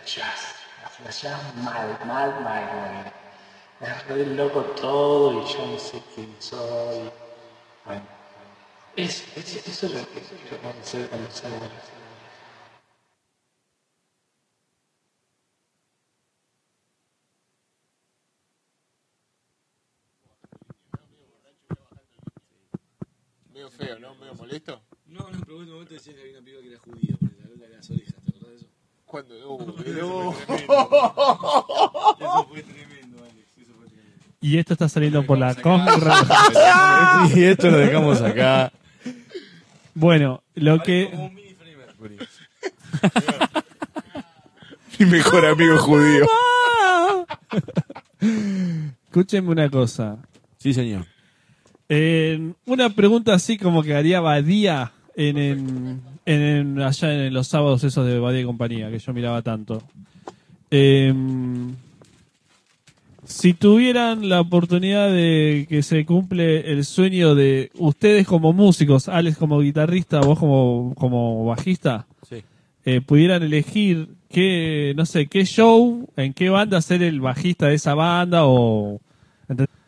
jazz mal. Es re loco todo y yo no sé quién soy. Bueno, eso es lo que yo pensé cuando salgo. Medio feo, ¿no? Medio molesto. No, pero en un momento decías que había una piba que era judía, porque la de las orejas, ¿te acordás de eso? ¿Cuándo? Eso fue tremendo, Alex, eso fue tremendo. Y esto está saliendo por la conra. Y esto lo dejamos acá. Bueno, lo Vale, que... como un mini Freddie Mercury. Mi mejor amigo judío. Escúchenme una cosa. Sí, señor. Una pregunta así como que haría Badía allá en los sábados esos de Badía y compañía, que yo miraba tanto. Si tuvieran la oportunidad de que se cumple el sueño de ustedes como músicos, Alex como guitarrista, vos como bajista, Sí. pudieran elegir qué show, en qué banda ser el bajista de esa banda o...